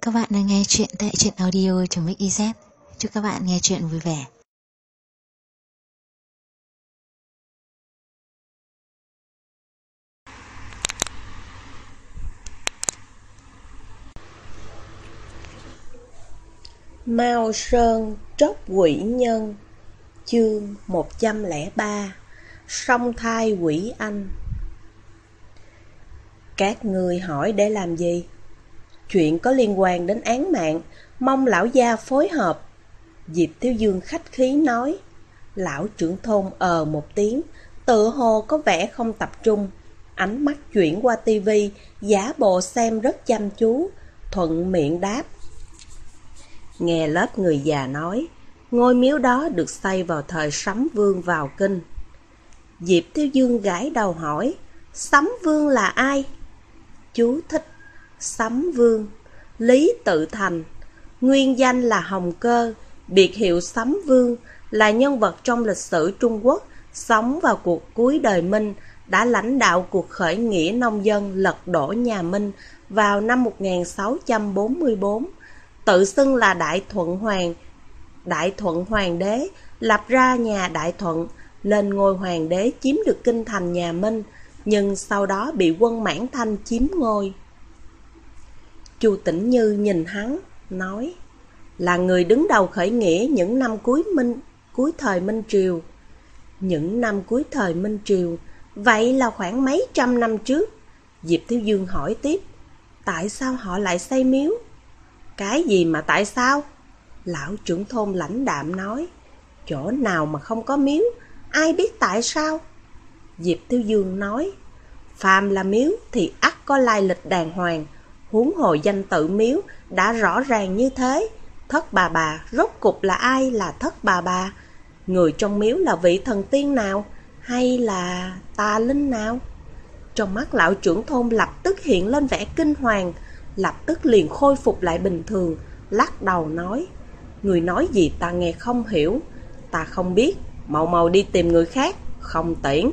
Các bạn đang nghe chuyện tại truyện audio.mix.iz. Chúc các bạn nghe chuyện vui vẻ. Mao Sơn tróc quỷ nhân. Chương 103. Song thai quỷ anh. Các người hỏi để làm gì? Chuyện có liên quan đến án mạng, mong lão gia phối hợp. Diệp Thiếu Dương khách khí nói. Lão trưởng thôn một tiếng, tựa hồ có vẻ không tập trung. Ánh mắt chuyển qua tivi, giả bộ xem rất chăm chú, thuận miệng đáp. Nghe lớp người già nói, ngôi miếu đó được xây vào thời Sấm Vương vào kinh. Diệp Thiếu Dương gãi đầu hỏi, Sấm Vương là ai? Chú thích: Sấm Vương, Lý Tự Thành, nguyên danh là Hồng Cơ, biệt hiệu Sấm Vương, là nhân vật trong lịch sử Trung Quốc, sống vào cuộc cuối đời Minh, đã lãnh đạo cuộc khởi nghĩa nông dân lật đổ nhà Minh vào năm 1644. Tự xưng là Đại Thuận Hoàng đế, lập ra nhà Đại Thuận, lên ngôi hoàng đế chiếm được kinh thành nhà Minh, nhưng sau đó bị quân Mãn Thanh chiếm ngôi. Chu Tĩnh Như nhìn hắn, nói, là người đứng đầu khởi nghĩa những năm cuối thời Minh Triều. Những năm cuối thời Minh Triều, vậy là khoảng mấy trăm năm trước. Diệp Thiếu Dương hỏi tiếp, tại sao họ lại xây miếu? Cái gì mà tại sao? Lão trưởng thôn lãnh đạm nói, chỗ nào mà không có miếu, ai biết tại sao? Diệp Thiếu Dương nói, phàm là miếu thì ắt có lai lịch đàng hoàng, huống hồ danh tự miếu đã rõ ràng như thế. Thất Bà Bà rốt cục là ai là Thất Bà Bà? Người trong miếu là vị thần tiên nào, hay là tà linh nào? Trong mắt lão trưởng thôn lập tức hiện lên vẻ kinh hoàng, lập tức liền khôi phục lại bình thường, lắc đầu nói, người nói gì ta nghe không hiểu, ta không biết, mau đi tìm người khác, không tiễn.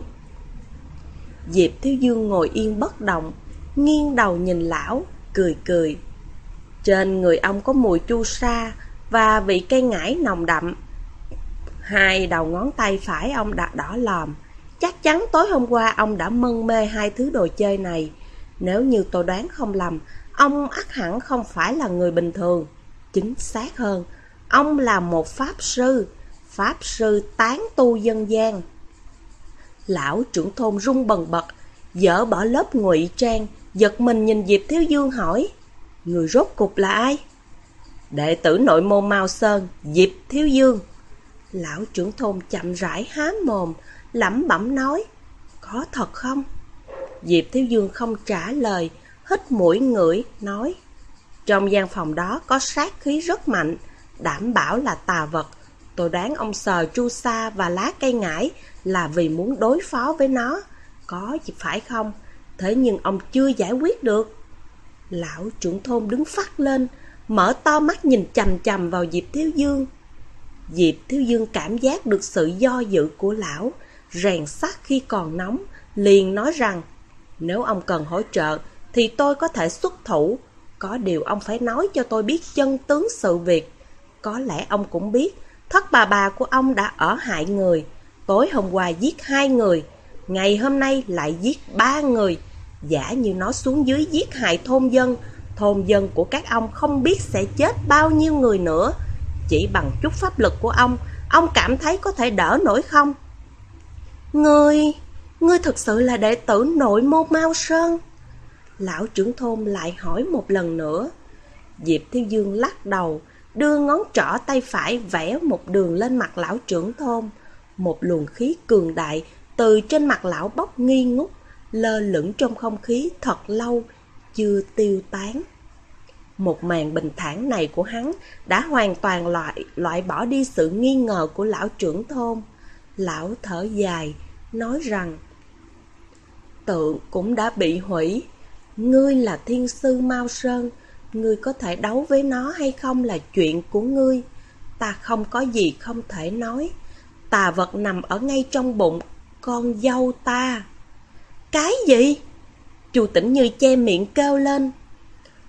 Diệp Thiếu Dương ngồi yên bất động, nghiêng đầu nhìn lão, cười. Trên người ông có mùi chu sa và vị cây ngải nồng đậm. Hai đầu ngón tay phải ông đã đỏ lòm, chắc chắn tối hôm qua ông đã mân mê hai thứ đồ chơi này. Nếu như tôi đoán không lầm, ông ắt hẳn không phải là người bình thường. Chính xác hơn, ông là một pháp sư tán tu dân gian. Lão trưởng thôn run bần bật, dỡ bỏ lớp ngụy trang, giật mình nhìn Diệp Thiếu Dương hỏi, người rốt cục là ai? Đệ tử nội môn Mao Sơn, Diệp Thiếu Dương. Lão trưởng thôn chậm rãi há mồm, lẩm bẩm nói, có thật không? Diệp Thiếu Dương không trả lời, hít mũi ngửi, nói, trong gian phòng đó có sát khí rất mạnh, đảm bảo là tà vật. Tôi đoán ông sờ chu sa và lá cây ngải là vì muốn đối phó với nó, có gì phải không? Thế nhưng ông chưa giải quyết được. Lão trưởng thôn đứng phắt lên, mở to mắt nhìn chằm chằm vào Diệp Thiếu Dương. Diệp Thiếu Dương cảm giác được sự do dự của lão, rèn sắt khi còn nóng, liền nói rằng, nếu ông cần hỗ trợ thì tôi có thể xuất thủ. Có điều ông phải nói cho tôi biết chân tướng sự việc. Có lẽ ông cũng biết, Thất Bà Bà của ông đã ở hại người. Tối hôm qua giết 2 người, ngày hôm nay lại giết 3 người. Giả như nó xuống dưới giết hại thôn dân của các ông không biết sẽ chết bao nhiêu người nữa. Chỉ bằng chút pháp lực của ông cảm thấy có thể đỡ nổi không? Ngươi thực sự là đệ tử nội môn Mao Sơn? Lão trưởng thôn lại hỏi một lần nữa. Diệp Thiếu Dương lắc đầu, đưa ngón trỏ tay phải vẽ một đường lên mặt lão trưởng thôn. Một luồng khí cường đại từ trên mặt lão bốc nghi ngút, lơ lửng trong không khí thật lâu, chưa tiêu tán. Một màn bình thản này của hắn đã hoàn toàn loại bỏ đi sự nghi ngờ của lão trưởng thôn. Lão thở dài, nói rằng, tượng cũng đã bị hủy. Ngươi là thiên sư Mao Sơn, ngươi có thể đấu với nó hay không là chuyện của ngươi. Ta không có gì không thể nói. Tà vật nằm ở ngay trong bụng con dâu ta. Cái gì? Chu Tĩnh Như che miệng kêu lên.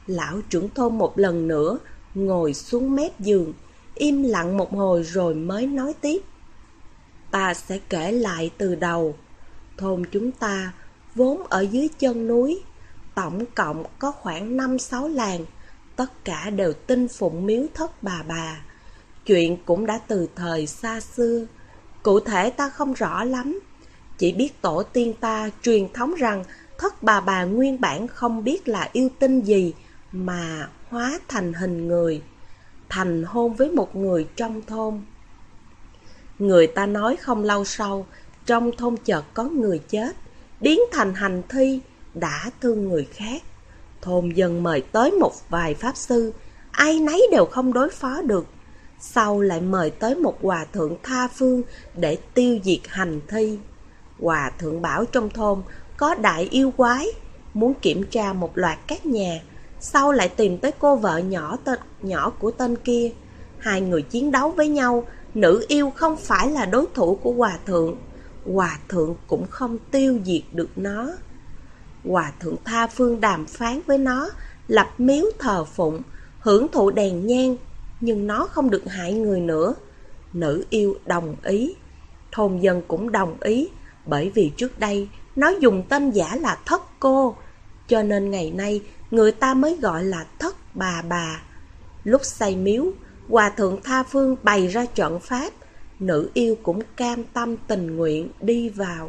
Lão trưởng thôn một lần nữa ngồi xuống mép giường, im lặng một hồi rồi mới nói tiếp. Ta sẽ kể lại từ đầu. Thôn chúng ta vốn ở dưới chân núi, tổng cộng có khoảng 5-6 làng, tất cả đều tin phụng miếu Thất Bà. Chuyện cũng đã từ thời xa xưa, cụ thể ta không rõ lắm, chỉ biết tổ tiên ta truyền thống rằng Thất Bà nguyên bản không biết là yêu tinh gì mà hóa thành hình người, thành hôn với một người trong thôn. Người ta nói không lâu sau, trong thôn chợt có người chết, biến thành hành thi, đã thương người khác. Thôn dân mời tới một vài pháp sư, ai nấy đều không đối phó được. Sau lại mời tới một hòa thượng tha phương để tiêu diệt hành thi. Hòa thượng bảo trong thôn có đại yêu quái, muốn kiểm tra một loạt các nhà. Sau lại tìm tới cô vợ nhỏ của tên kia. Hai người chiến đấu với nhau, nữ yêu không phải là đối thủ của hòa thượng. Hòa thượng cũng không tiêu diệt được nó. Hòa thượng tha phương đàm phán với nó, lập miếu thờ phụng, hưởng thụ đèn nhang, nhưng nó không được hại người nữa. Nữ yêu đồng ý, thôn dân cũng đồng ý, bởi vì trước đây nó dùng tên giả là Thất Cô, cho nên ngày nay người ta mới gọi là Thất Bà. Lúc xây miếu, hòa thượng tha phương bày ra trận pháp, nữ yêu cũng cam tâm tình nguyện đi vào.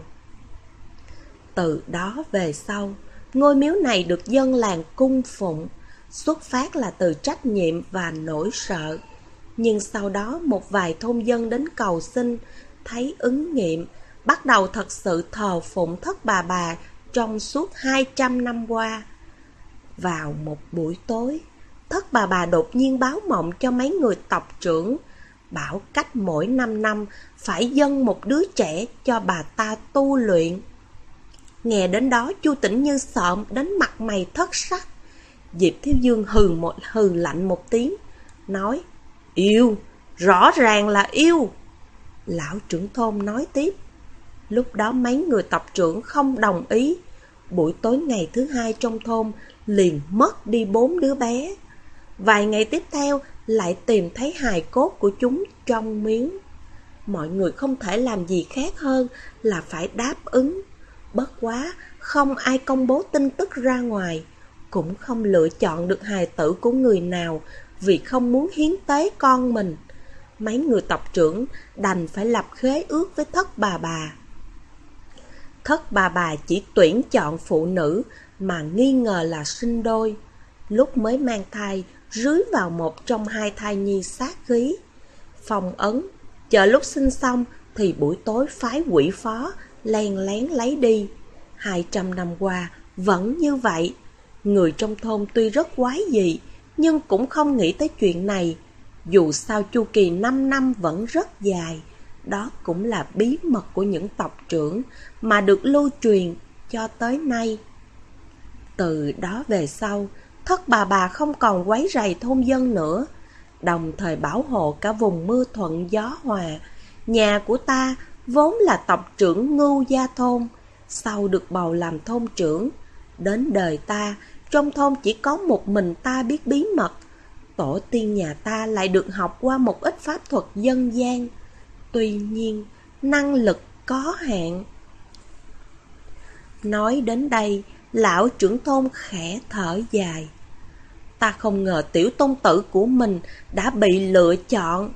Từ đó về sau, ngôi miếu này được dân làng cung phụng, xuất phát là từ trách nhiệm và nỗi sợ. Nhưng sau đó một vài thôn dân đến cầu xin, thấy ứng nghiệm, bắt đầu thật sự thờ phụng Thất Bà trong suốt 200 năm qua. Vào một buổi tối, Thất Bà đột nhiên báo mộng cho mấy người tộc trưởng, bảo cách mỗi 5 năm phải dâng một đứa trẻ cho bà ta tu luyện. Nghe đến đó, Chu Tĩnh Như sợ đến mặt mày thất sắc. Diệp Thiếu Dương hừ lạnh một tiếng, nói: Yêu, rõ ràng là yêu. Lão trưởng thôn nói tiếp. Lúc đó mấy người tộc trưởng không đồng ý. Buổi tối ngày thứ hai trong thôn liền mất đi 4 đứa bé. Vài ngày tiếp theo lại tìm thấy hài cốt của chúng trong miếu. Mọi người không thể làm gì khác hơn là phải đáp ứng. Bất quá không ai công bố tin tức ra ngoài, cũng không lựa chọn được hài tử của người nào vì không muốn hiến tế con mình. Mấy người tộc trưởng đành phải lập khế ước với Thất Bà. Thất Bà chỉ tuyển chọn phụ nữ mà nghi ngờ là sinh đôi. Lúc mới mang thai, rưới vào một trong hai thai nhi sát khí, phong ấn. Chờ lúc sinh xong thì buổi tối phái quỷ phó len lén lấy đi. 200 năm qua vẫn như vậy. Người trong thôn tuy rất quái dị, nhưng cũng không nghĩ tới chuyện này. Dù sao chu kỳ 5 năm vẫn rất dài. Đó cũng là bí mật của những tộc trưởng mà được lưu truyền cho tới nay. Từ đó về sau, Thất Bà không còn quấy rầy thôn dân nữa, đồng thời bảo hộ cả vùng mưa thuận gió hòa. Nhà của ta vốn là tộc trưởng Ngưu Gia thôn, sau được bầu làm thôn trưởng. Đến đời ta, trong thôn chỉ có một mình ta biết bí mật. Tổ tiên nhà ta lại được học qua một ít pháp thuật dân gian. Tuy nhiên, năng lực có hạn. Nói đến đây, lão trưởng thôn khẽ thở dài. Ta không ngờ tiểu tôn tử của mình đã bị lựa chọn.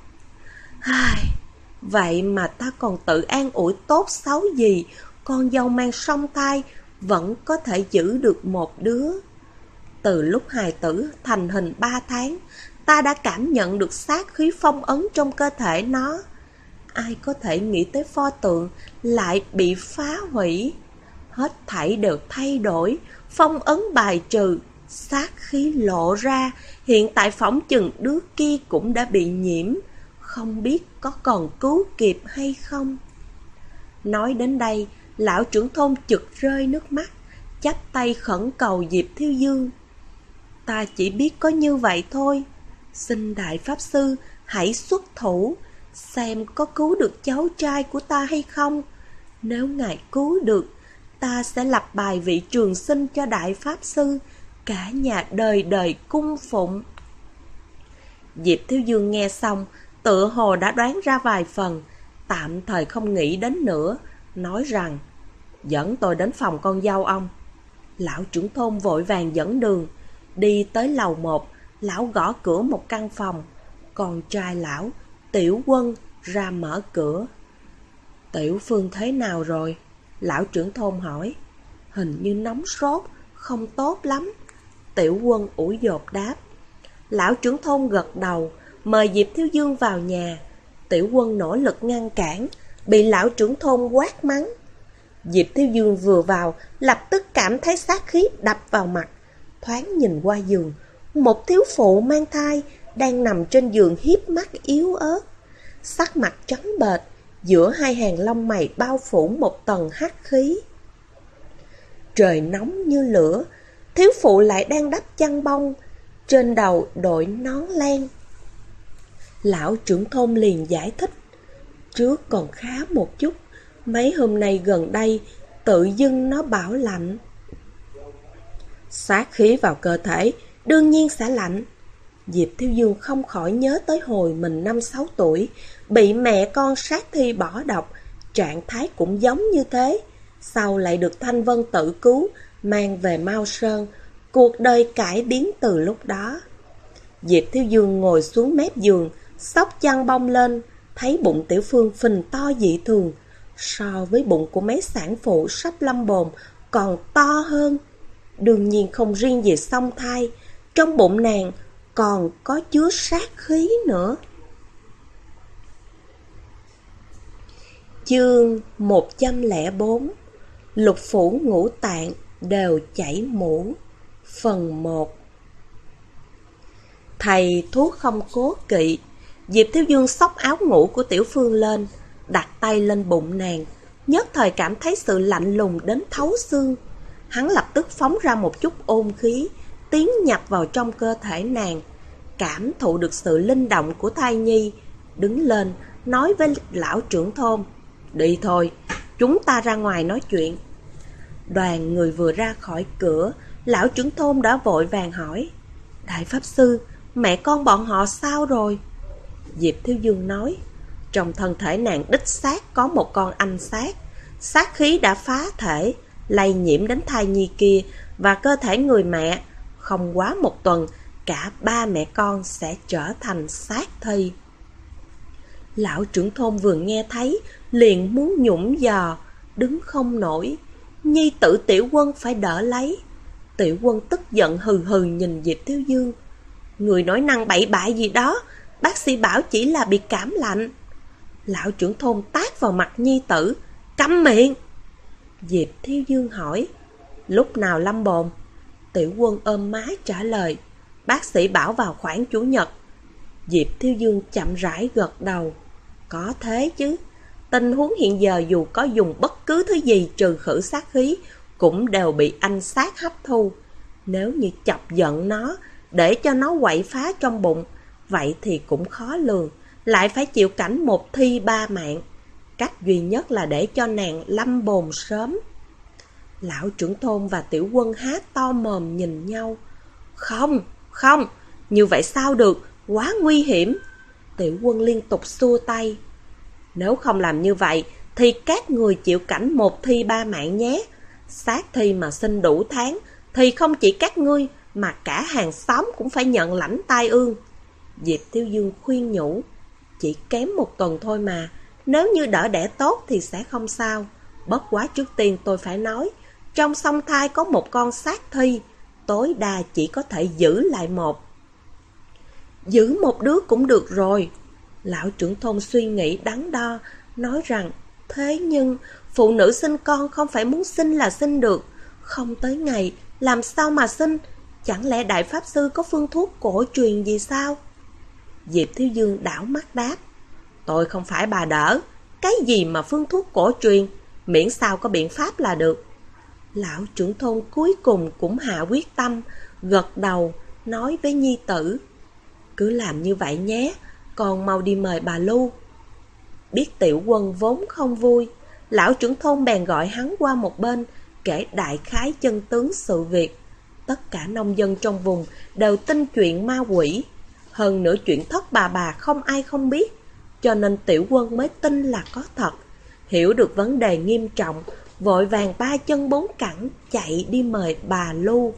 Vậy mà ta còn tự an ủi tốt xấu gì, con dâu mang song thai vẫn có thể giữ được một đứa. Từ lúc hài tử thành hình 3 tháng, ta đã cảm nhận được sát khí phong ấn trong cơ thể nó. Ai có thể nghĩ tới pho tượng lại bị phá hủy. Hết thảy đều thay đổi, phong ấn bài trừ, sát khí lộ ra. Hiện tại phỏng chừng đứa kia cũng đã bị nhiễm, không biết có còn cứu kịp hay không. Nói đến đây, lão trưởng thôn chực rơi nước mắt, chắp tay khẩn cầu Diệp Thiếu Dương. Ta chỉ biết có như vậy thôi. Xin đại pháp sư hãy xuất thủ, xem có cứu được cháu trai của ta hay không. Nếu ngài cứu được, ta sẽ lập bài vị trường sinh cho đại pháp sư, cả nhà đời đời cung phụng. Diệp Thiếu Dương nghe xong, tựa hồ đã đoán ra vài phần, tạm thời không nghĩ đến nữa, nói rằng: dẫn tôi đến phòng con dâu ông. Lão trưởng thôn vội vàng dẫn đường. Đi tới lầu 1, lão gõ cửa một căn phòng. Con trai lão, Tiểu Quân, ra mở cửa. Tiểu Phương thế nào rồi? Lão trưởng thôn hỏi. Hình như nóng sốt, không tốt lắm. Tiểu Quân ủi dột đáp. Lão trưởng thôn gật đầu, mời Diệp Thiếu Dương vào nhà. Tiểu Quân nỗ lực ngăn cản, bị lão trưởng thôn quát mắng. Diệp Thiếu Dương vừa vào, lập tức cảm thấy sát khí đập vào mặt. Thoáng nhìn qua giường, một thiếu phụ mang thai đang nằm trên giường hiếp mắt yếu ớt. Sắc mặt trắng bệch, giữa hai hàng lông mày bao phủ một tầng hắc khí. Trời nóng như lửa, thiếu phụ lại đang đắp chăn bông, trên đầu đội nón len. Lão trưởng thôn liền giải thích. Trước còn khá một chút, mấy hôm nay gần đây tự dưng nó bảo lạnh. Sát khí vào cơ thể đương nhiên sẽ lạnh. Diệp Thiếu Dương không khỏi nhớ tới hồi mình 5-6 tuổi, bị mẹ con sát thi bỏ độc, trạng thái cũng giống như thế. Sau lại được Thanh Vân tự cứu, mang về Mao Sơn, cuộc đời cải biến từ lúc đó. Diệp Thiếu Dương ngồi xuống mép giường, xốc chăn bông lên, thấy bụng Tiểu Phương phình to dị thường, so với bụng của mấy sản phụ sắp lâm bồn còn to hơn. Đương nhiên không riêng gì song thai, trong bụng nàng còn có chứa sát khí nữa. Chương 104. Lục phủ ngũ tạng đều chảy mũ. Phần 1. Thầy thuốc không cố kỵ. Diệp Thiếu Dương xốc áo ngủ của Tiểu Phương lên, đặt tay lên bụng nàng, nhất thời cảm thấy sự lạnh lùng đến thấu xương. Hắn lập tức phóng ra một chút ôn khí, tiến nhập vào trong cơ thể nàng, cảm thụ được sự linh động của thai nhi, đứng lên nói với lão trưởng thôn. Đi thôi, chúng ta ra ngoài nói chuyện. Đoàn người vừa ra khỏi cửa, lão trưởng thôn đã vội vàng hỏi. Đại pháp sư, mẹ con bọn họ sao rồi? Diệp Thiếu Dương nói. Trong thân thể nàng đích xác có một con anh sát. Sát khí đã phá thể, lây nhiễm đến thai nhi kia và cơ thể người mẹ. Không quá một tuần, cả ba mẹ con sẽ trở thành sát thi. Lão trưởng thôn vừa nghe thấy, liền muốn nhũng giò, đứng không nổi. Nhi tử Tiểu Quân phải đỡ lấy. Tiểu Quân tức giận hừ hừ nhìn Diệp Thiếu Dương. Người nói năng bậy bạ gì đó, bác sĩ bảo chỉ là bị cảm lạnh. Lão trưởng thôn tát vào mặt nhi tử. Câm miệng! Diệp Thiếu Dương hỏi. Lúc nào lâm bồn? Tiểu Quân ôm má trả lời. Bác sĩ bảo vào khoảng Chủ nhật. Diệp Thiếu Dương chậm rãi gật đầu. Có thế chứ. Tình huống hiện giờ dù có dùng bất cứ thứ gì trừ khử sát khí, cũng đều bị anh sát hấp thu. Nếu như chọc giận nó, để cho nó quậy phá trong bụng, vậy thì cũng khó lường, lại phải chịu cảnh một thi ba mạng. Cách duy nhất là để cho nàng lâm bồn sớm. Lão trưởng thôn và Tiểu Quân há to mồm nhìn nhau. Không, như vậy sao được, quá nguy hiểm. Tiểu Quân liên tục xua tay. Nếu không làm như vậy, thì các người chịu cảnh một thi ba mạng nhé. Sát thi mà sinh đủ tháng, thì không chỉ các ngươi, mà cả hàng xóm cũng phải nhận lãnh tai ương. Diệp Thiếu Dương khuyên nhủ. Chỉ kém một tuần thôi mà, nếu như đỡ đẻ tốt thì sẽ không sao. Bất quá trước tiên tôi phải nói, trong song thai có một con sát thi, tối đa chỉ có thể giữ lại một. Giữ một đứa cũng được rồi. Lão trưởng thôn suy nghĩ đắn đo, nói rằng, thế nhưng phụ nữ sinh con không phải muốn sinh là sinh được. Không tới ngày, làm sao mà sinh? Chẳng lẽ đại pháp sư có phương thuốc cổ truyền gì sao? Diệp Thiếu Dương đảo mắt đáp. Tôi không phải bà đỡ. Cái gì mà phương thuốc cổ truyền, miễn sao có biện pháp là được. Lão trưởng thôn cuối cùng cũng hạ quyết tâm, gật đầu, nói với nhi tử. Cứ làm như vậy nhé, còn mau đi mời bà Lưu. Biết Tiểu Quân vốn không vui, lão trưởng thôn bèn gọi hắn qua một bên, kể đại khái chân tướng sự việc. Tất cả nông dân trong vùng đều tin chuyện ma quỷ. Hơn nữa chuyện thất bà không ai không biết, cho nên Tiểu Quân mới tin là có thật. Hiểu được vấn đề nghiêm trọng, vội vàng ba chân bốn cẳng chạy đi mời bà Lu.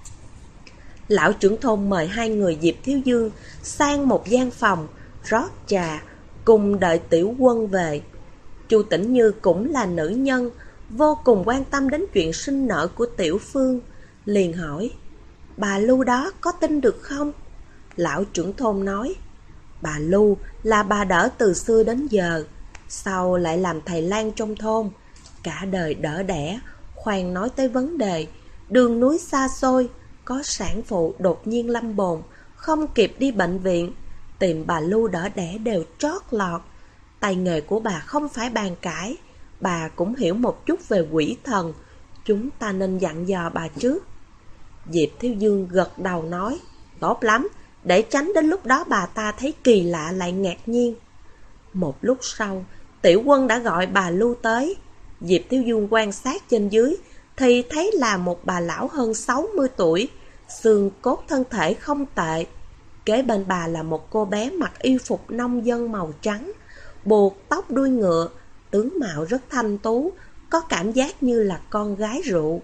Lão trưởng thôn mời hai người Diệp Thiếu Dương sang một gian phòng, rót trà, cùng đợi Tiểu Quân về. Chu Tĩnh Như cũng là nữ nhân, vô cùng quan tâm đến chuyện sinh nở của Tiểu Phương, liền hỏi: bà Lu đó có tin được không? Lão trưởng thôn nói: bà Lu là bà đỡ từ xưa đến giờ, sau lại làm thầy lang trong thôn, cả đời đỡ đẻ. Khoan nói tới vấn đề, đường núi xa xôi, có sản phụ đột nhiên lâm bồn, không kịp đi bệnh viện, tìm bà Lu đỡ đẻ đều trót lọt. Tay nghề của bà không phải bàn cãi, bà cũng hiểu một chút về quỷ thần, chúng ta nên dặn dò bà trước. Diệp Thiếu Dương gật đầu nói: tốt lắm, để tránh đến lúc đó bà ta thấy kỳ lạ lại ngạc nhiên. Một lúc sau, Tiểu Quân đã gọi bà Lu tới. Diệp Thiếu Dương quan sát trên dưới thì thấy là một bà lão hơn 60 tuổi, xương cốt thân thể không tệ. Kế bên bà là một cô bé mặc y phục nông dân màu trắng, buộc tóc đuôi ngựa, tướng mạo rất thanh tú, có cảm giác như là con gái rượu.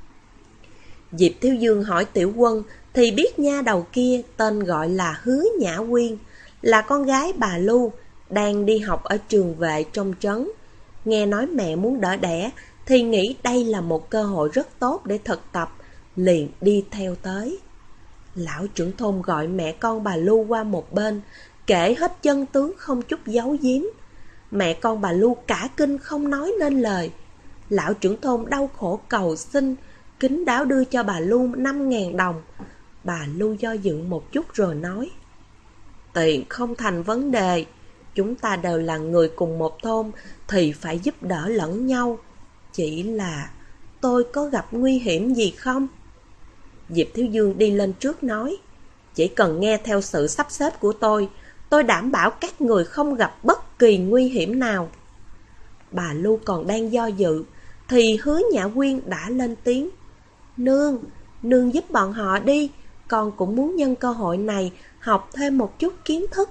Diệp Thiếu Dương hỏi Tiểu Quân thì biết nha đầu kia tên gọi là Hứa Nhã Quyên, là con gái bà Lu, đang đi học ở trường vệ trong trấn. Nghe nói mẹ muốn đỡ đẻ thì nghĩ đây là một cơ hội rất tốt để thực tập, liền đi theo tới. Lão trưởng thôn gọi mẹ con bà Lu qua một bên, kể hết chân tướng không chút giấu giếm. Mẹ con bà Lu cả kinh không nói nên lời. Lão trưởng thôn đau khổ cầu xin, kín đáo đưa cho bà Lu 5.000 đồng. Bà Lu do dự một chút rồi nói: tiền không thành vấn đề, chúng ta đều là người cùng một thôn thì phải giúp đỡ lẫn nhau. Chỉ là tôi có gặp nguy hiểm gì không? Diệp Thiếu Dương đi lên trước nói: chỉ cần nghe theo sự sắp xếp của tôi đảm bảo các người không gặp bất kỳ nguy hiểm nào. Bà Lu còn đang do dự thì Hứa Nhã Quyên đã lên tiếng: Nương giúp bọn họ đi, con cũng muốn nhân cơ hội này học thêm một chút kiến thức.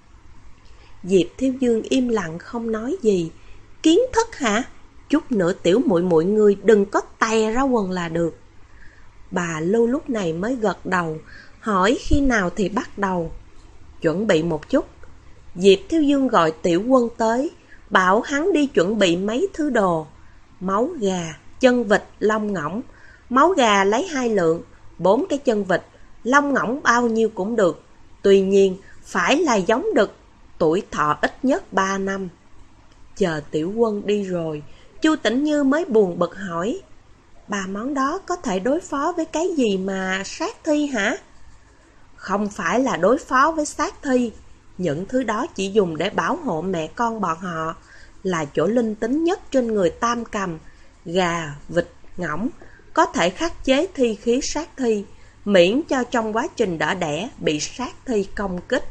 Diệp Thiếu Dương im lặng không nói gì. Kiến thức hả? Chút nữa tiểu muội muội ngươi đừng có tè ra quần là được. Bà Lu lúc này mới gật đầu, hỏi khi nào thì bắt đầu. Chuẩn bị một chút. Diệp Thiếu Dương gọi Tiểu Quân tới, bảo hắn đi chuẩn bị mấy thứ đồ: máu gà, chân vịt, lông ngỗng. Máu gà lấy 2 lượng, 4 cái chân vịt, lông ngỗng bao nhiêu cũng được. Tuy nhiên phải là giống đực, tuổi thọ ít nhất 3 năm. Chờ Tiểu Quân đi rồi, Chu Tĩnh Như mới buồn bực hỏi: bà món đó có thể đối phó với cái gì mà sát thi hả? Không phải là đối phó với sát thi, những thứ đó chỉ dùng để bảo hộ mẹ con bọn họ, là chỗ linh tính nhất trên người tam cầm. Gà, vịt, ngỗng có thể khắc chế thi khí sát thi, miễn cho trong quá trình đỡ đẻ bị sát thi công kích.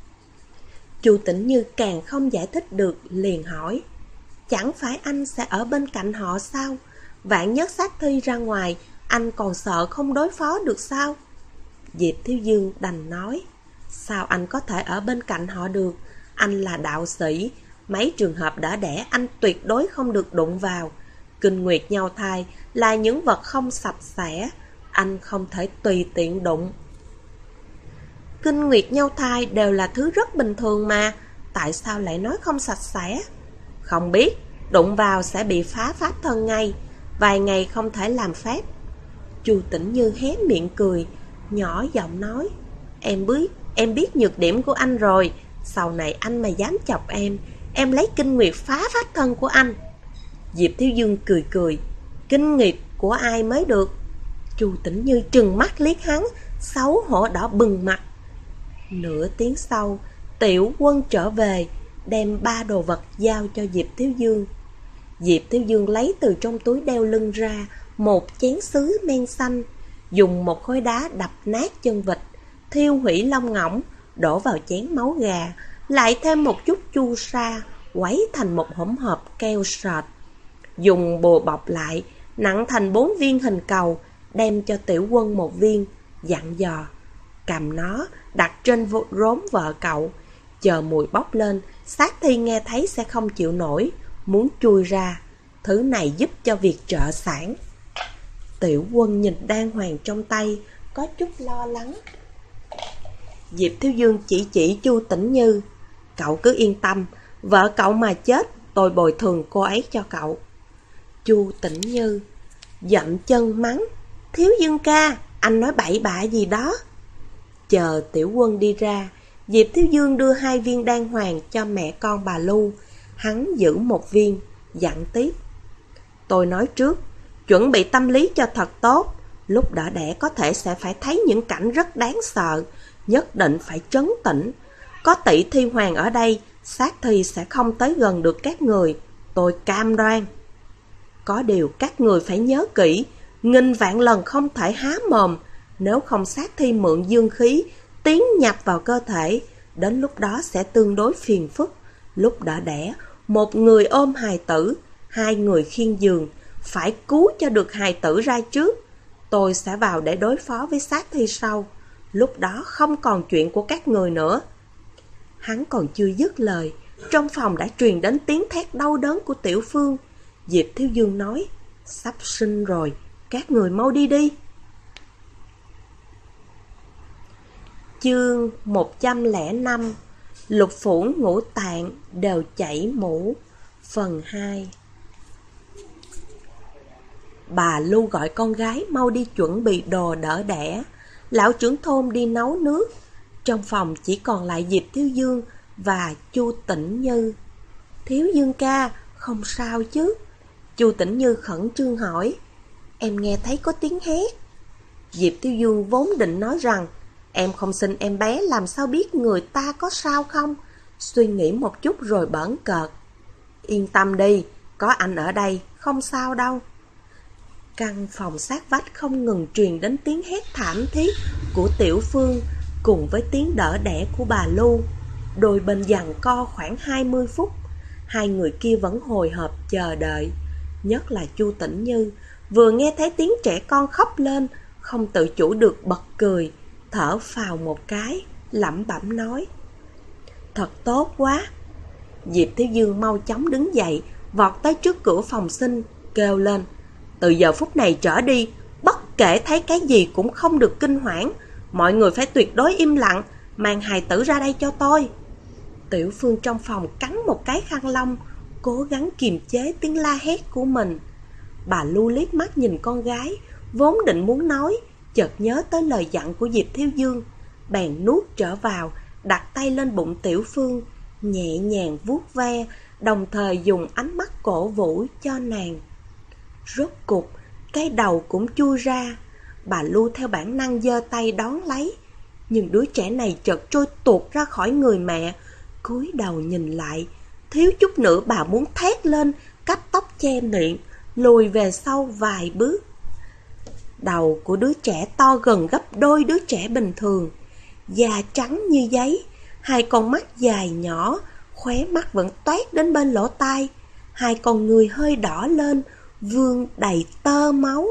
Chu Tĩnh Như càng không giải thích được, liền hỏi: chẳng phải anh sẽ ở bên cạnh họ sao? Vạn nhất sát thi ra ngoài, anh còn sợ không đối phó được sao? Diệp Thiếu Dương đành nói: sao anh có thể ở bên cạnh họ được? Anh là đạo sĩ, mấy trường hợp đỡ đẻ anh tuyệt đối không được đụng vào. Kinh nguyệt nhau thai là những vật không sạch sẽ, anh không thể tùy tiện đụng. Kinh nguyệt nhau thai đều là thứ rất bình thường mà, tại sao lại nói không sạch sẽ? Không biết, đụng vào sẽ bị phá pháp thân ngay, vài ngày không thể làm phép. Chu Tĩnh Như hé miệng cười, nhỏ giọng nói: em biết nhược điểm của anh rồi, sau này anh mà dám chọc em lấy kinh nguyệt phá pháp thân của anh. Diệp Thiếu Dương cười cười: kinh nguyệt của ai mới được? Chu Tĩnh Như trừng mắt liếc hắn, xấu hổ đỏ bừng mặt. Nửa tiếng sau, Tiểu Quân trở về, đem 3 đồ vật giao cho Diệp Thiếu Dương. Diệp Thiếu Dương lấy từ trong túi đeo lưng ra một chén sứ men xanh, dùng một khối đá đập nát chân vịt, thiêu hủy lông ngỗng, đổ vào chén máu gà, lại thêm một chút chu sa, quấy thành một hỗn hợp keo sệt. Dùng bùa bọc lại, nặng thành 4 viên hình cầu, đem cho Tiểu Quân một viên, dặn dò: cầm nó, đặt trên rốn vợ cậu. Chờ mùi bốc lên, xác thi nghe thấy sẽ không chịu nổi, muốn chui ra. Thứ này giúp cho việc trợ sản. Tiểu Quân nhìn đan hoàng trong tay, có chút lo lắng. Diệp Thiếu Dương chỉ Chu Tĩnh Như: cậu cứ yên tâm, vợ cậu mà chết, tôi bồi thường cô ấy cho cậu. Chu Tĩnh Như dậm chân mắng: Thiếu Dương ca, anh nói bậy bạ gì đó. Chờ Tiểu Quân đi ra, Diệp Thiếu Dương đưa 2 viên đan hoàng cho mẹ con bà Lưu. Hắn giữ 1 viên, dặn tiếp: tôi nói trước, chuẩn bị tâm lý cho thật tốt. Lúc đỡ đẻ có thể sẽ phải thấy những cảnh rất đáng sợ, nhất định phải trấn tĩnh. Có tỷ thi hoàng ở đây, xác thi sẽ không tới gần được các người, tôi cam đoan. Có điều các người phải nhớ kỹ, nghìn vạn lần không thể há mồm, nếu không xác thi mượn dương khí tiến nhập vào cơ thể, đến lúc đó sẽ tương đối phiền phức. Lúc đỡ đẻ, 1 người ôm hài tử, 2 người khiêng giường, phải cứu cho được hài tử ra trước. Tôi sẽ vào để đối phó với xác thi sau, lúc đó không còn chuyện của các người nữa. Hắn còn chưa dứt lời, trong phòng đã truyền đến tiếng thét đau đớn của Tiểu Phương. Diệp Thiếu Dương nói: sắp sinh rồi, các người mau đi đi. Chương 105: Lục phủ ngũ tạng đều chảy mũ. Phần 2. Bà Lưu gọi con gái mau đi chuẩn bị đồ đỡ đẻ. Lão trưởng thôn đi nấu nước. Trong phòng chỉ còn lại Diệp Thiếu Dương và Chu Tĩnh Như. Thiếu Dương ca, không sao chứ? Chu Tĩnh Như khẩn trương hỏi. Em nghe thấy có tiếng hét. Diệp Thiếu Dương vốn định nói rằng em không sinh em bé làm sao biết người ta có sao không? Suy nghĩ một chút rồi bỡn cợt: yên tâm đi, có anh ở đây, không sao đâu. Căn phòng sát vách không ngừng truyền đến tiếng hét thảm thiết của Tiểu Phương cùng với tiếng đỡ đẻ của bà Lưu. Đôi bên giằng co khoảng 20 phút, 2 người kia vẫn hồi hộp chờ đợi. Nhất là Chu Tĩnh Như, vừa nghe thấy tiếng trẻ con khóc lên, không tự chủ được bật cười, thở phào một cái, lẩm bẩm nói: thật tốt quá. Diệp Thiếu Dương mau chóng đứng dậy, vọt tới trước cửa phòng sinh, kêu lên: từ giờ phút này trở đi, bất kể thấy cái gì cũng không được kinh hoảng. Mọi người phải tuyệt đối im lặng, mang hài tử ra đây cho tôi. Tiểu Phương trong phòng cắn một cái khăn lông, cố gắng kiềm chế tiếng la hét của mình. Bà Lưu liếc mắt nhìn con gái, vốn định muốn nói, chợt nhớ tới lời dặn của Diệp Thiếu Dương, bèn nuốt trở vào, đặt tay lên bụng Tiểu Phương, nhẹ nhàng vuốt ve, đồng thời dùng ánh mắt cổ vũ cho nàng. Rốt cục, cái đầu cũng chui ra. Bà Lưu theo bản năng giơ tay đón lấy, nhưng đứa trẻ này chợt trôi tuột ra khỏi người mẹ, cúi đầu nhìn lại, thiếu chút nữa bà muốn thét lên, cắt tóc che miệng, lùi về sau vài bước. Đầu của đứa trẻ to gần gấp đôi đứa trẻ bình thường, da trắng như giấy, 2 con mắt dài nhỏ, khóe mắt vẫn toét đến bên lỗ tai, 2 con người hơi đỏ lên, vương đầy tơ máu.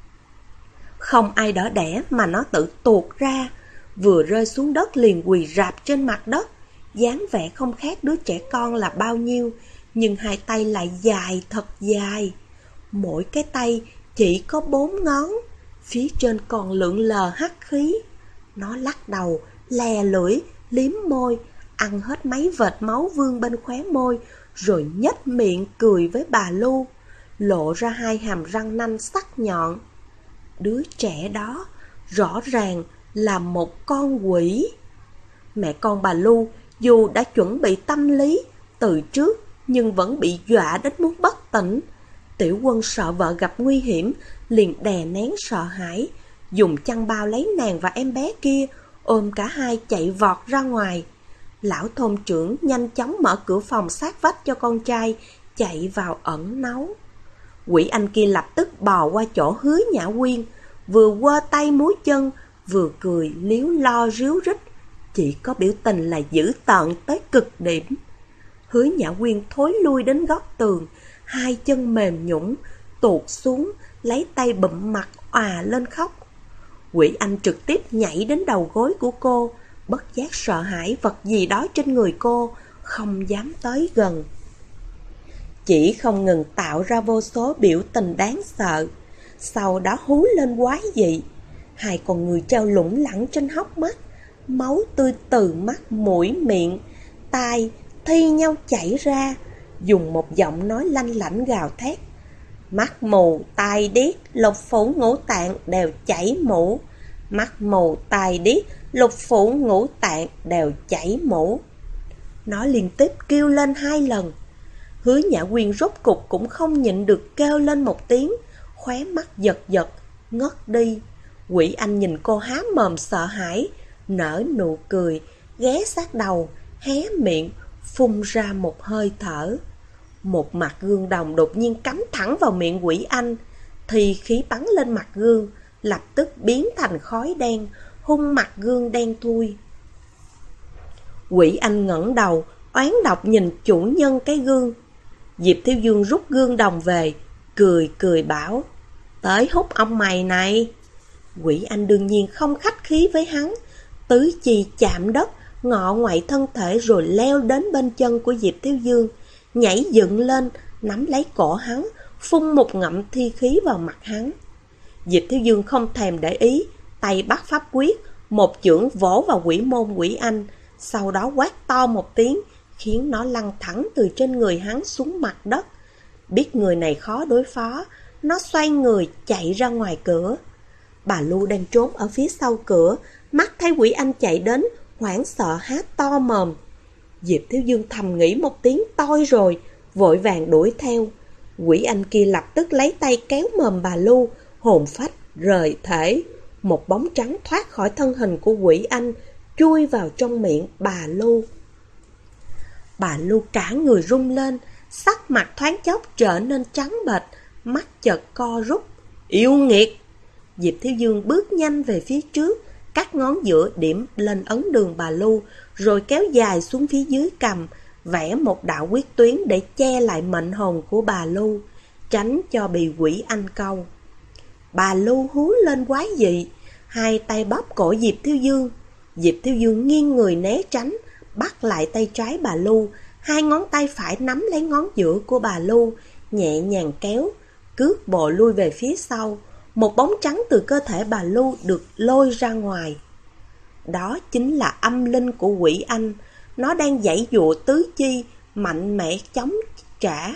Không ai đỡ đẻ mà nó tự tuột ra, vừa rơi xuống đất liền quỳ rạp trên mặt đất, dáng vẻ không khác đứa trẻ con là bao nhiêu, nhưng 2 tay lại dài thật dài. Mỗi cái tay chỉ có 4 ngón, phía trên còn lượn lờ hắc khí. Nó lắc đầu, lè lưỡi, liếm môi, ăn hết mấy vệt máu vương bên khóe môi, rồi nhếch miệng cười với bà Lưu, lộ ra 2 hàm răng nanh sắc nhọn. Đứa trẻ đó rõ ràng là một con quỷ. Mẹ con bà Lưu dù đã chuẩn bị tâm lý từ trước, nhưng vẫn bị dọa đến muốn bất tỉnh. Tiểu Quân sợ vợ gặp nguy hiểm, liền đè nén sợ hãi, dùng chăn bao lấy nàng và em bé kia, ôm cả hai chạy vọt ra ngoài. Lão thôn trưởng nhanh chóng mở cửa phòng sát vách cho con trai chạy vào ẩn náu. Quỷ anh kia lập tức bò qua chỗ Hứa Nhã Quyên, vừa quơ tay múa chân, vừa cười líu lo ríu rít, chỉ có biểu tình là dữ tợn tới cực điểm. Hứa Nhã Quyên thối lui đến góc tường, 2 chân mềm nhũn tuột xuống, lấy tay bụm mặt òa lên khóc. Quỷ Anh trực tiếp nhảy đến đầu gối của cô, bất giác sợ hãi vật gì đó trên người cô, không dám tới gần. Chỉ không ngừng tạo ra vô số biểu tình đáng sợ, sau đó hú lên quái dị. Hai con người treo lủng lẳng trên hốc mắt, máu tươi từ mắt, mũi, miệng, tai thi nhau chảy ra, dùng một giọng nói lanh lảnh gào thét. Mắt mù, tai điếc, lục phủ ngũ tạng đều chảy mũ. Mắt mù, tai điếc, lục phủ ngũ tạng đều chảy mũ. Nó liên tiếp kêu lên 2 lần. Hứa Nhã Quyên rốt cục cũng không nhịn được kêu lên một tiếng, khóe mắt giật giật, ngất đi. Quỷ Anh nhìn cô há mồm sợ hãi, nở nụ cười, ghé sát đầu, hé miệng, phun ra một hơi thở. Một mặt gương đồng đột nhiên cắm thẳng vào miệng Quỷ Anh, thì khí bắn lên mặt gương, lập tức biến thành khói đen, hung mặt gương đen thui. Quỷ Anh ngẩng đầu, oán độc nhìn chủ nhân cái gương. Diệp Thiếu Dương rút gương đồng về, cười cười bảo, tới hút ông mày này. Quỷ Anh đương nhiên không khách khí với hắn, tứ chi chạm đất, ngọ ngoại thân thể rồi leo đến bên chân của Diệp Thiếu Dương, nhảy dựng lên, nắm lấy cổ hắn, phun một ngụm thi khí vào mặt hắn. Diệp Thiếu Dương không thèm để ý, tay bắt pháp quyết, một chưởng vỗ vào quỷ môn Quỷ Anh, sau đó quát to một tiếng, khiến nó lăn thẳng từ trên người hắn xuống mặt đất. Biết người này khó đối phó, nó xoay người chạy ra ngoài cửa. Bà Lu đang trốn ở phía sau cửa, mắt thấy Quỷ Anh chạy đến, hoảng sợ há to mồm. Diệp Thiếu Dương thầm nghĩ một tiếng toi rồi, vội vàng đuổi theo. Quỷ Anh kia lập tức lấy tay kéo mồm bà Lu, hồn phách rời thể. Một bóng trắng thoát khỏi thân hình của Quỷ Anh, chui vào trong miệng bà Lu. Bà Lu cả người rung lên, sắc mặt thoáng chốc trở nên trắng bệch, mắt chợt co rút. Yêu nghiệt! Diệp Thiếu Dương bước nhanh về phía trước, cắt ngón giữa điểm lên ấn đường bà Lu, rồi kéo dài xuống phía dưới cằm, vẽ một đạo quyết tuyến để che lại mệnh hồn của bà Lu, tránh cho bị Quỷ Anh câu. Bà Lu hú lên quái dị, hai tay bóp cổ Diệp Thiếu Dương. Diệp Thiếu Dương nghiêng người né tránh, bắt lại tay trái bà Lu, hai ngón tay phải nắm lấy ngón giữa của bà Lu, nhẹ nhàng kéo, cước bộ lui về phía sau. Một bóng trắng từ cơ thể bà Lu được lôi ra ngoài. Đó chính là âm linh của Quỷ Anh. Nó đang giãy giụa tứ chi, mạnh mẽ chống trả.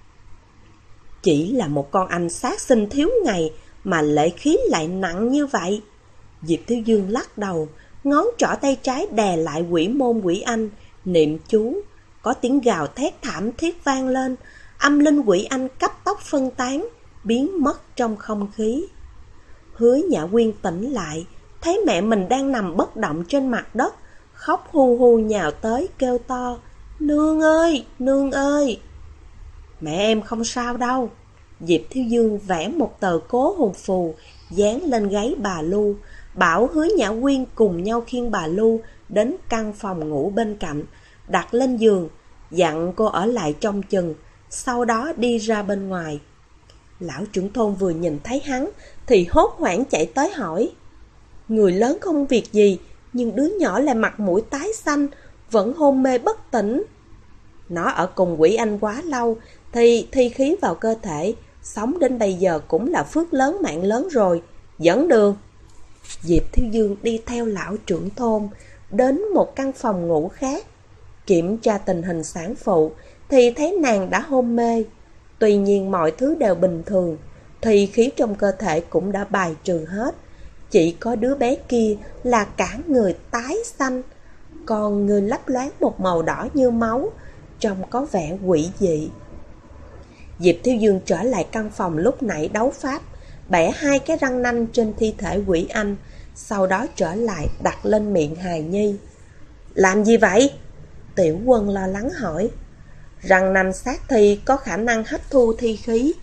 Chỉ là một con anh sát sinh thiếu ngày mà lệ khí lại nặng như vậy. Diệp Thiếu Dương lắc đầu, ngón trỏ tay trái đè lại quỷ môn Quỷ Anh, niệm chú. Có tiếng gào thét thảm thiết vang lên, âm linh Quỷ Anh cấp tốc phân tán, biến mất trong không khí. Hứa Nhã Quyên tỉnh lại, thấy mẹ mình đang nằm bất động trên mặt đất, khóc hu hu nhào tới kêu to, nương ơi, nương ơi. Mẹ em không sao đâu. Diệp Thiếu Dương vẽ một tờ cố hồn phù, dán lên gáy bà Lu, bảo Hứa Nhã Quyên cùng nhau khiêng bà Lu đến căn phòng ngủ bên cạnh, đặt lên giường, dặn cô ở lại trông chừng, sau đó đi ra bên ngoài. Lão trưởng thôn vừa nhìn thấy hắn thì hốt hoảng chạy tới hỏi. Người lớn không việc gì, nhưng đứa nhỏ lại mặt mũi tái xanh, vẫn hôn mê bất tỉnh. Nó ở cùng Quỷ Anh quá lâu thì thi khí vào cơ thể, sống đến bây giờ cũng là phước lớn mạng lớn rồi. Dẫn đường. Diệp Thiếu Dương đi theo lão trưởng thôn đến một căn phòng ngủ khác, kiểm tra tình hình sản phụ thì thấy nàng đã hôn mê. Tuy nhiên mọi thứ đều bình thường, thì khí trong cơ thể cũng đã bài trừ hết. Chỉ có đứa bé kia là cả người tái xanh, còn người lấp loáng một màu đỏ như máu, trông có vẻ quỷ dị. Diệp Thiếu Dương trở lại căn phòng lúc nãy đấu pháp, bẻ hai cái răng nanh trên thi thể Quỷ Anh, sau đó trở lại đặt lên miệng hài nhi. Làm gì vậy? Tiểu Quân lo lắng hỏi. Răng nanh sát thi có khả năng hấp thu thi khí.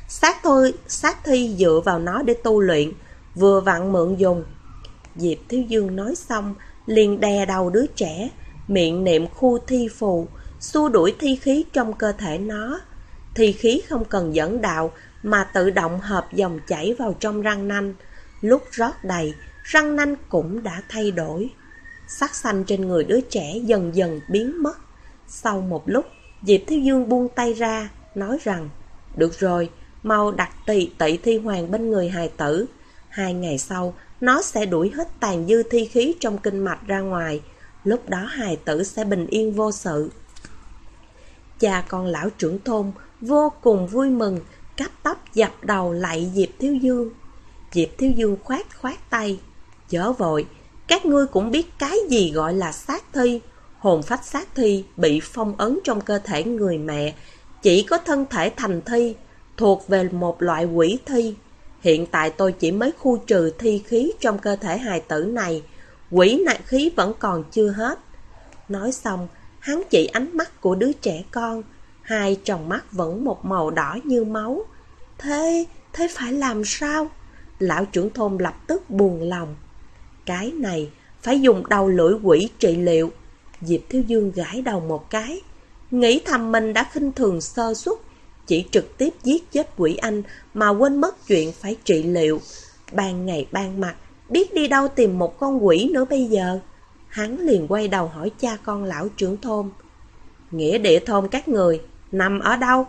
Sát thi dựa vào nó để tu luyện, vừa vặn mượn dùng. Diệp Thiếu Dương nói xong, liền đè đầu đứa trẻ, miệng niệm khu thi phù, xua đuổi thi khí trong cơ thể nó. Thi khí không cần dẫn đạo mà tự động hợp dòng chảy vào trong răng nanh. Lúc rót đầy, răng nanh cũng đã thay đổi. Sắc xanh trên người đứa trẻ dần dần biến mất. Sau một lúc, Diệp Thiếu Dương buông tay ra, nói rằng: được rồi, mau đặt tỵ thi hoàng bên người hài tử. 2 ngày sau, nó sẽ đuổi hết tàn dư thi khí trong kinh mạch ra ngoài. Lúc đó hài tử sẽ bình yên vô sự. Cha con lão trưởng thôn vô cùng vui mừng, cấp tốc dập đầu lạy Diệp Thiếu Dương. Diệp Thiếu Dương khoát tay: chớ vội, các ngươi cũng biết cái gì gọi là sát thi. Hồn phách sát thi bị phong ấn trong cơ thể người mẹ, chỉ có thân thể thành thi, thuộc về một loại quỷ thi. Hiện tại tôi chỉ mới khu trừ thi khí trong cơ thể hài tử này, quỷ nạn khí vẫn còn chưa hết. Nói xong, hắn chỉ ánh mắt của đứa trẻ con, 2 tròng mắt vẫn một màu đỏ như máu. Thế phải làm sao? Lão trưởng thôn lập tức buồn lòng. Cái này phải dùng đầu lưỡi quỷ trị liệu. Diệp Thiếu Dương gãi đầu một cái, nghĩ thầm mình đã khinh thường sơ suất, chỉ trực tiếp giết chết quỷ anh mà quên mất chuyện phải trị liệu. Ban ngày ban mặt, biết đi đâu tìm một con quỷ nữa bây giờ. Hắn liền quay đầu hỏi cha con lão trưởng thôn: nghĩa địa thôn các người nằm ở đâu?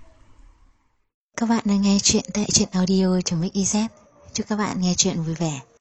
Các bạn đang nghe chuyện tại truyện audio.mix.iz. Chúc các bạn nghe chuyện vui vẻ.